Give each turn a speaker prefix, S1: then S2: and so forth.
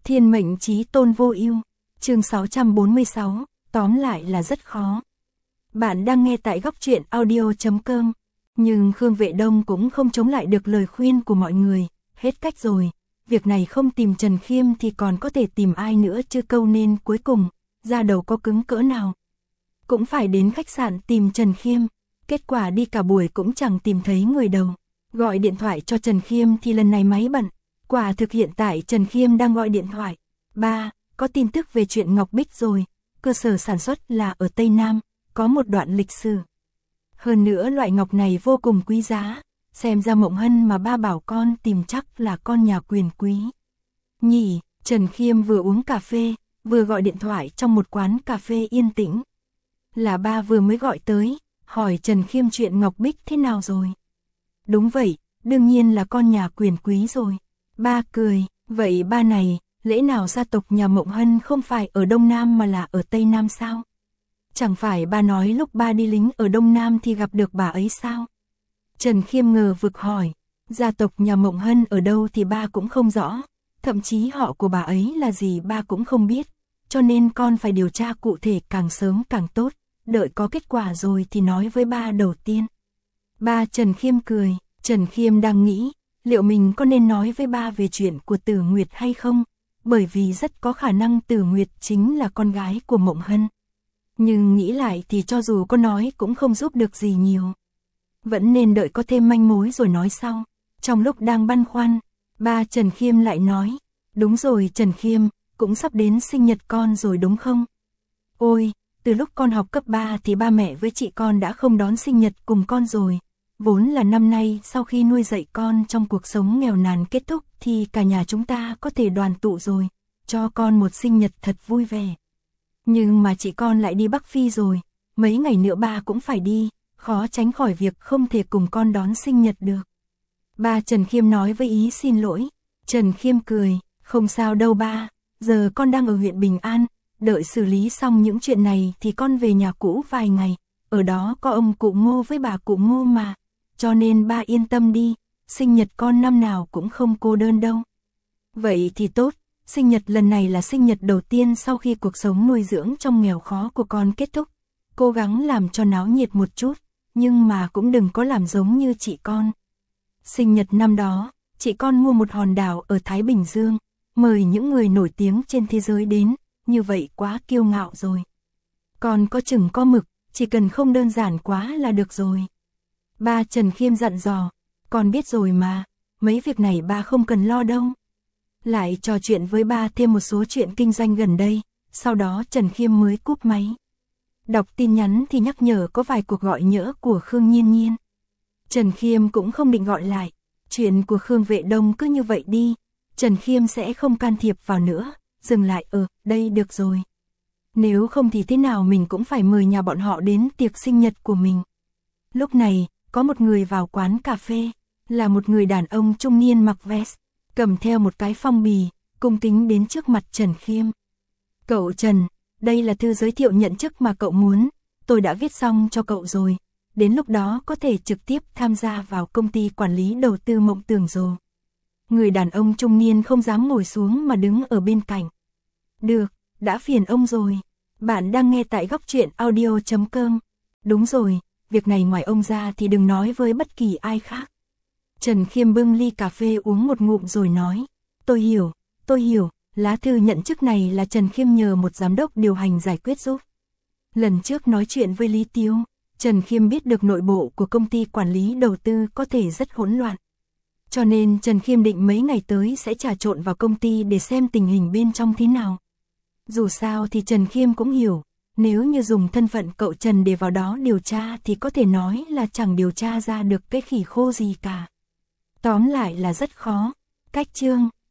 S1: Thiên mệnh chí tôn vô ưu. Chương 646, tóm lại là rất khó. Bạn đang nghe tại góc truyện audio.com. Nhưng Khương Vệ Đông cũng không chống lại được lời khuyên của mọi người, hết cách rồi. Việc này không tìm Trần Khiêm thì còn có thể tìm ai nữa chứ, câu nên cuối cùng, ra đầu có cứng cỡ nào. Cũng phải đến khách sạn tìm Trần Khiêm, kết quả đi cả buổi cũng chẳng tìm thấy người đâu. Gọi điện thoại cho Trần Khiêm thì lần này máy bận, quả thực hiện tại Trần Khiêm đang gọi điện thoại. Ba, có tin tức về chuyện Ngọc Bích rồi, cơ sở sản xuất là ở Tây Nam, có một đoạn lịch sử. Hơn nữa loại ngọc này vô cùng quý giá, xem ra Mộng Hân mà ba bảo con tìm chắc là con nhà quyền quý. Nhỉ, Trần Khiêm vừa uống cà phê, vừa gọi điện thoại trong một quán cà phê yên tĩnh. Là ba vừa mới gọi tới, hỏi Trần Khiêm chuyện Ngọc Bích thế nào rồi. Đúng vậy, đương nhiên là con nhà quyền quý rồi. Ba cười, vậy ba này, lẽ nào gia tộc nhà Mộng Hân không phải ở Đông Nam mà là ở Tây Nam sao? Chẳng phải ba nói lúc ba đi lính ở Đông Nam thì gặp được bà ấy sao? Trần Khiêm ngờ vực hỏi, gia tộc nhà Mộng Hân ở đâu thì ba cũng không rõ, thậm chí họ của bà ấy là gì ba cũng không biết, cho nên con phải điều tra cụ thể càng sớm càng tốt, đợi có kết quả rồi thì nói với ba đầu tiên. Ba Trần Khiêm cười, Trần Khiêm đang nghĩ, liệu mình có nên nói với ba về chuyện của Tử Nguyệt hay không, bởi vì rất có khả năng Tử Nguyệt chính là con gái của Mộng Hân. Nhưng nghĩ lại thì cho dù có nói cũng không giúp được gì nhiều. Vẫn nên đợi có thêm manh mối rồi nói sau. Trong lúc đang băn khoăn, ba Trần Khiêm lại nói, đúng rồi Trần Khiêm, cũng sắp đến sinh nhật con rồi đúng không? Ôi, từ lúc con học cấp 3 thì ba mẹ với chị con đã không đón sinh nhật cùng con rồi. Vốn là năm nay sau khi nuôi dạy con trong cuộc sống nghèo nàn kết thúc thì cả nhà chúng ta có thể đoàn tụ rồi, cho con một sinh nhật thật vui vẻ. Nhưng mà chị con lại đi Bắc Phi rồi, mấy ngày nữa ba cũng phải đi, khó tránh khỏi việc không thể cùng con đón sinh nhật được. Ba Trần Khiêm nói với ý xin lỗi. Trần Khiêm cười, không sao đâu ba, giờ con đang ở huyện Bình An, đợi xử lý xong những chuyện này thì con về nhà cũ vài ngày, ở đó có ông cụ Ngô với bà cụ Ngô mà, cho nên ba yên tâm đi, sinh nhật con năm nào cũng không cô đơn đâu. Vậy thì tốt, sinh nhật lần này là sinh nhật đầu tiên sau khi cuộc sống nuôi dưỡng trong nghèo khó của con kết thúc, cố gắng làm cho náo nhiệt một chút, nhưng mà cũng đừng có làm giống như chị con. Sinh nhật năm đó, chị con mua một hòn đảo ở Thái Bình Dương, mời những người nổi tiếng trên thế giới đến, như vậy quá kiêu ngạo rồi. Con có chừng có mực, chỉ cần không đơn giản quá là được rồi. Ba Trần Khiêm dặn dò, con biết rồi mà, mấy việc này ba không cần lo đâu. Lại trò chuyện với ba thêm một số chuyện kinh doanh gần đây, sau đó Trần Khiêm mới cúp máy. Đọc tin nhắn thì nhắc nhở có vài cuộc gọi nhỡ của Khương Nhiên Nhiên. Trần Khiêm cũng không định gọi lại, chuyện của Khương Vệ Đông cứ như vậy đi, Trần Khiêm sẽ không can thiệp vào nữa, dừng lại ở đây được rồi. Nếu không thì thế nào mình cũng phải mời nhà bọn họ đến tiệc sinh nhật của mình. Lúc này, có một người vào quán cà phê, là một người đàn ông trung niên mặc vest, cầm theo một cái phong bì, cung kính đến trước mặt Trần Khiêm. Cậu Trần, đây là thư giới thiệu nhận chức mà cậu muốn, tôi đã viết xong cho cậu rồi, đến lúc đó có thể trực tiếp tham gia vào công ty quản lý đầu tư Mộng Tường rồi. Người đàn ông trung niên không dám ngồi xuống mà đứng ở bên cạnh. Được, đã phiền ông rồi, bạn đang nghe tại góc truyện audio.com. Đúng rồi, việc này ngoài ông ra thì đừng nói với bất kỳ ai khác. Trần Khiêm bưng ly cà phê uống một ngụm rồi nói, tôi hiểu, lá thư nhận chức này là Trần Khiêm nhờ một giám đốc điều hành giải quyết giúp. Lần trước nói chuyện với Lý Tiêu, Trần Khiêm biết được nội bộ của công ty quản lý đầu tư có thể rất hỗn loạn. Cho nên Trần Khiêm định mấy ngày tới sẽ trà trộn vào công ty để xem tình hình bên trong thế nào. Dù sao thì Trần Khiêm cũng hiểu, nếu như dùng thân phận cậu Trần để vào đó điều tra thì có thể nói là chẳng điều tra ra được cái khỉ khô gì cả. Tóm lại là rất khó. Cách chương